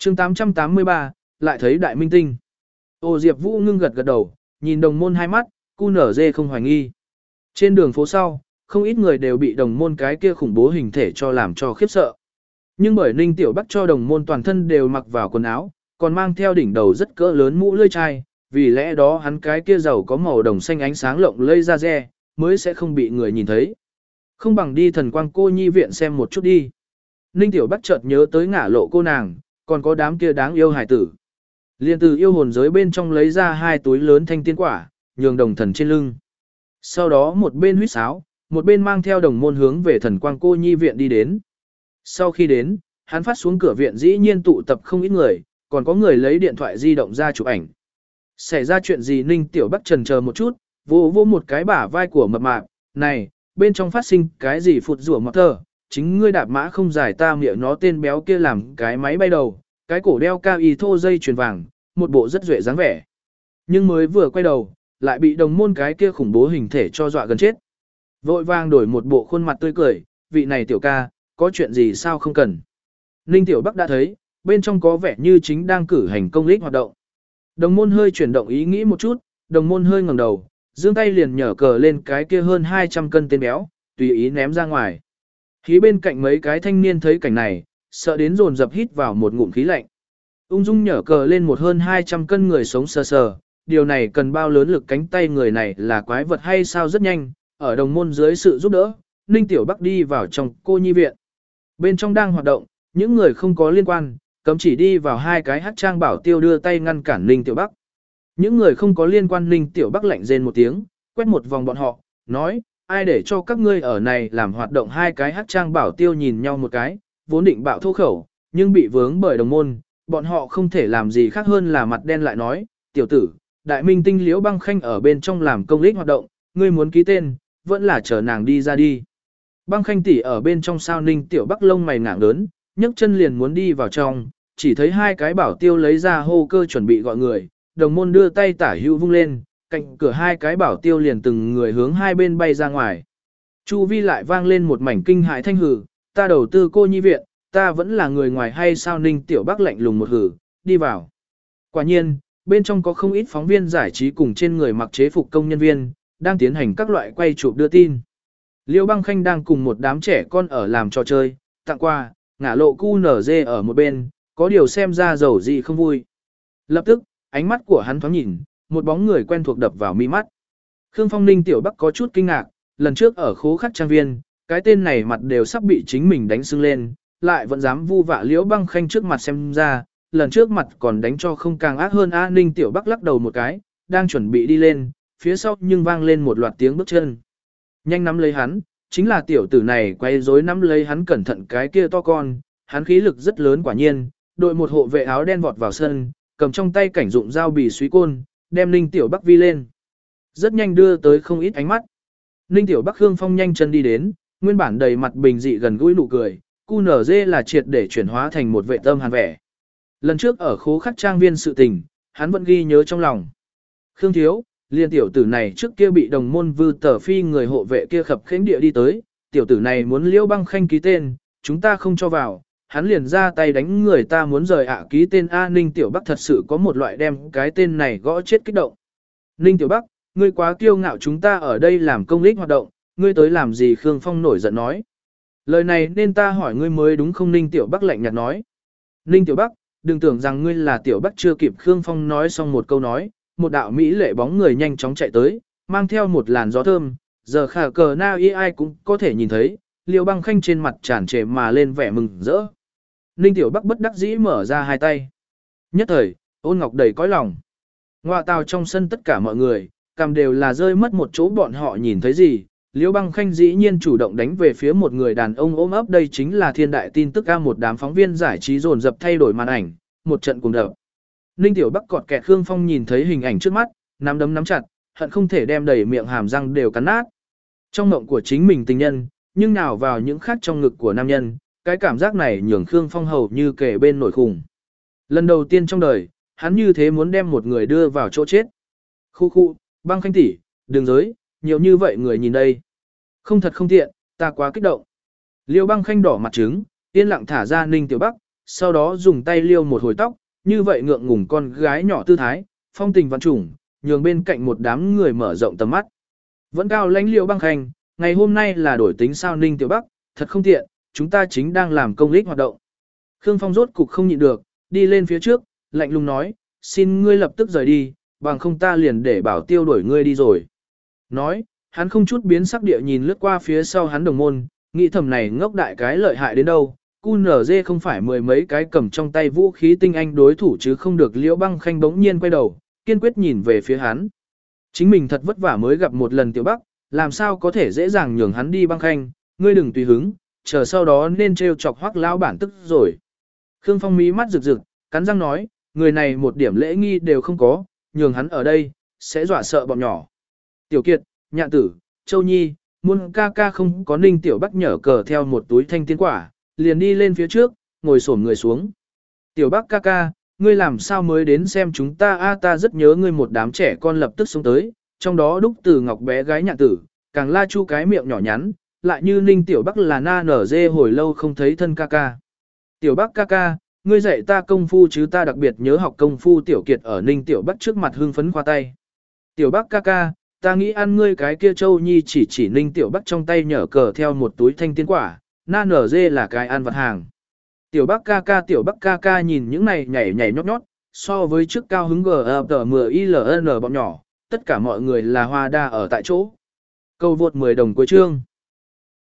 chương 883, lại thấy đại minh tinh. Ô Diệp Vũ ngưng gật gật đầu, nhìn đồng môn hai mắt, cu nở dê không hoài nghi. Trên đường phố sau, không ít người đều bị đồng môn cái kia khủng bố hình thể cho làm cho khiếp sợ. Nhưng bởi Ninh Tiểu Bắc cho đồng môn toàn thân đều mặc vào quần áo, còn mang theo đỉnh đầu rất cỡ lớn mũ lưỡi chai, vì lẽ đó hắn cái kia giàu có màu đồng xanh ánh sáng lộng lây ra re, mới sẽ không bị người nhìn thấy. Không bằng đi thần quang cô nhi viện xem một chút đi. Ninh Tiểu Bắc chợt nhớ tới ngả lộ cô nàng, còn có đám kia đáng yêu hải tử. Liên từ yêu hồn giới bên trong lấy ra 2 túi lớn thanh tiên quả, nhường đồng thần trên lưng. Sau đó một bên huýt sáo, một bên mang theo đồng môn hướng về thần quang cô nhi viện đi đến. Sau khi đến, hắn phát xuống cửa viện dĩ nhiên tụ tập không ít người, còn có người lấy điện thoại di động ra chụp ảnh. Xảy ra chuyện gì Ninh Tiểu Bắc chần chờ một chút, vô một cái bả vai của mập mạp, này, bên trong phát sinh cái gì phụt rủa mọt thở, chính ngươi đạp mã không giải ta miệng nó tên béo kia làm cái máy bay đầu, cái cổ đeo cao y thô dây chuyền vàng, một bộ rất duệ dáng vẻ. Nhưng mới vừa quay đầu, lại bị đồng môn cái kia khủng bố hình thể cho dọa gần chết. Vội vàng đổi một bộ khuôn mặt tươi cười, vị này tiểu ca, có chuyện gì sao không cần. Ninh Tiểu Bắc đã thấy, bên trong có vẻ như chính đang cử hành công lích hoạt động. Đồng môn hơi chuyển động ý nghĩ một chút, đồng môn hơi ngẩng đầu, giương tay liền nhở cờ lên cái kia hơn 200 cân tên béo, tùy ý ném ra ngoài. Khí bên cạnh mấy cái thanh niên thấy cảnh này, sợ đến dồn dập hít vào một ngụm khí lạnh. Ung dung nhở cờ lên một hơn 200 cân người sống sờ sờ, điều này cần bao lớn lực cánh tay người này là quái vật hay sao rất nhanh, ở đồng môn dưới sự giúp đỡ, Ninh Tiểu Bắc đi vào trong cô nhi viện. Bên trong đang hoạt động, những người không có liên quan, cấm chỉ đi vào 2 cái hát trang bảo tiêu đưa tay ngăn cản Ninh Tiểu Bắc. Những người không có liên quan Ninh Tiểu Bắc lạnh rên một tiếng, quét một vòng bọn họ, nói, ai để cho các ngươi ở này làm hoạt động 2 cái hát trang bảo tiêu nhìn nhau một cái, vốn định bạo thô khẩu, nhưng bị vướng bởi đồng môn, bọn họ không thể làm gì khác hơn là mặt đen lại nói, tiểu tử, đại minh tinh Liễu Băng Khanh ở bên trong làm công lích hoạt động, ngươi muốn ký tên, vẫn là chờ nàng đi ra đi. Băng Khanh tỷ ở bên trong sao Ninh Tiểu Bắc lông mày ngạng lớn, nhấc chân liền muốn đi vào trong, chỉ thấy 2 cái bảo tiêu lấy ra hô cơ chuẩn bị gọi người, đồng môn đưa tay tả hữu vung lên, cạnh cửa 2 cái bảo tiêu liền từng người hướng hai bên bay ra ngoài. Chu vi lại vang lên một mảnh kinh hại thanh hử, ta đầu tư cô nhi viện, ta vẫn là người ngoài hay sao Ninh Tiểu Bắc lạnh lùng một hử, đi vào. Quả nhiên, bên trong có không ít phóng viên giải trí cùng trên người mặc chế phục công nhân viên, đang tiến hành các loại quay chụp đưa tin. Liêu Băng Khanh đang cùng một đám trẻ con ở làm trò chơi, tặng quà, ngả lộ cu nở dê ở một bên, có điều xem ra dầu gì không vui. Lập tức, ánh mắt của hắn thoáng nhìn, một bóng người quen thuộc đập vào mi mắt. Khương Phong Ninh Tiểu Bắc có chút kinh ngạc, lần trước ở khố khắc trang viên, cái tên này mặt đều sắp bị chính mình đánh sưng lên, lại vẫn dám vu vạ Liễu Băng Khanh trước mặt xem ra, lần trước mặt còn đánh cho không càng ác hơn A Ninh Tiểu Bắc lắc đầu một cái, đang chuẩn bị đi lên, phía sau nhưng vang lên một loạt tiếng bước chân. Nhanh nắm lấy hắn, chính là tiểu tử này quay rối nắm lấy hắn cẩn thận cái kia to con, hắn khí lực rất lớn quả nhiên, đội một hộ vệ áo đen vọt vào sân, cầm trong tay cảnh dụng dao bì suý côn, đem Ninh Tiểu Bắc vi lên. Rất nhanh đưa tới không ít ánh mắt. Ninh Tiểu Bắc Khương Phong nhanh chân đi đến, nguyên bản đầy mặt bình dị gần gũi nụ cười, cu nở dê là triệt để chuyển hóa thành một vệ tâm hàn vẻ. Lần trước ở khố khắc trang viên sự tình, hắn vẫn ghi nhớ trong lòng. Khương thiếu, liên tiểu tử này trước kia bị đồng môn Vư Tờ Phi người hộ vệ kia khập khiễng địa đi tới, tiểu tử này muốn Liễu Băng Khanh ký tên, chúng ta không cho vào, hắn liền ra tay đánh người ta muốn rời ký tên A Ninh Tiểu Bắc thật sự có một loại đem cái tên này gõ chết kích động. Ninh Tiểu Bắc, ngươi quá kiêu ngạo chúng ta ở đây làm công lích hoạt động, ngươi tới làm gì Khương Phong nổi giận nói. Lời này nên ta hỏi ngươi mới đúng không Ninh Tiểu Bắc lạnh nhạt nói. Ninh Tiểu Bắc, đừng tưởng rằng ngươi là Tiểu Bắc chưa kịp Khương Phong nói xong một câu nói, một đạo mỹ lệ bóng người nhanh chóng chạy tới, mang theo một làn gió thơm, giờ khả cờ na y ai cũng có thể nhìn thấy, Liễu Băng Khanh trên mặt tràn trề mà lên vẻ mừng rỡ. Ninh Tiểu Bắc bất đắc dĩ mở ra hai tay. Nhất thời, Ôn Ngọc đầy cõi lòng. Ngoại tào trong sân tất cả mọi người, cầm đều là rơi mất một chỗ bọn họ nhìn thấy gì. Liễu Băng Khanh dĩ nhiên chủ động đánh về phía một người đàn ông ôm ấp đây chính là thiên đại tin tức ca một đám phóng viên giải trí dồn dập thay đổi màn ảnh, một trận cùng đập. Ninh Tiểu Bắc cọt kẹt Khương Phong nhìn thấy hình ảnh trước mắt, nắm đấm nắm chặt, hận không thể đem đầy miệng hàm răng đều cắn nát. Trong mộng của chính mình tình nhân, nhưng nào vào những khác trong ngực của nam nhân, cái cảm giác này nhường Khương Phong hầu như kề bên nổi khủng. Lần đầu tiên trong đời, hắn như thế muốn đem một người đưa vào chỗ chết. Khu khu, Băng Khanh tỷ, đừng giới, nhiều như vậy người nhìn đây. Không thật không tiện, ta quá kích động. Liêu Băng Khanh đỏ mặt trứng, yên lặng thả ra Ninh Tiểu Bắc, sau đó dùng tay liêu một hồi tóc, như vậy ngượng ngùng con gái nhỏ tư thái, phong tình văn trùng, nhường bên cạnh một đám người mở rộng tầm mắt. Vẫn cao lãnh Liêu Băng Khanh, ngày hôm nay là đổi tính sao Ninh Tiểu Bắc, thật không tiện, chúng ta chính đang làm công lý hoạt động. Khương Phong rốt cục không nhịn được, đi lên phía trước, lạnh lùng nói, xin ngươi lập tức rời đi, bằng không ta liền để bảo tiêu đuổi ngươi đi rồi. Nói, hắn không chút biến sắc địa nhìn lướt qua phía sau hắn đồng môn, nghĩ thầm này ngốc đại cái lợi hại đến đâu. QNZ không phải mười mấy cái cầm trong tay vũ khí tinh anh đối thủ chứ không được. Liễu Băng Khanh bỗng nhiên quay đầu, kiên quyết nhìn về phía hắn. Chính mình thật vất vả mới gặp một lần Tiểu Bắc, làm sao có thể dễ dàng nhường hắn đi. Băng Khanh, ngươi đừng tùy hứng, chờ sau đó nên trêu chọc Hoắc lão bản tức rồi. Khương Phong mí mắt rực rực, cắn răng nói, người này một điểm lễ nghi đều không có, nhường hắn ở đây, sẽ dọa sợ bọn nhỏ. Tiểu Kiệt, Nhạn Tử, Châu Nhi, Muôn ca ca không có Ninh Tiểu Bắc nhở cờ theo một túi thanh tiên quả, liền đi lên phía trước, ngồi xổm người xuống. Tiểu Bắc ca ca, ngươi làm sao mới đến xem chúng ta a, ta rất nhớ ngươi. Một đám trẻ con lập tức xuống tới, trong đó Đúc Từ Ngọc bé gái Nhạn Tử, càng la chu cái miệng nhỏ nhắn, lại như Ninh Tiểu Bắc là na nở dê hồi lâu không thấy thân ca ca. Tiểu Bắc ca ca, ngươi dạy ta công phu chứ, ta đặc biệt nhớ học công phu. Tiểu Kiệt ở Ninh Tiểu Bắc trước mặt hưng phấn khoa tay. Tiểu Bắc ca ca, ta nghĩ ăn ngươi cái kia. Châu Nhi chỉ Ninh Tiểu Bắc trong tay nhở cờ theo một túi thanh tiên quả, na nở dê là cái ăn vặt hàng. Tiểu Bắc ca ca nhìn những này nhảy nhảy nhót nhót, so với trước cao hứng GFT10ILN bọn nhỏ, tất cả mọi người là hoa đa ở tại chỗ. Câu vượt 10 đồng cuối chương.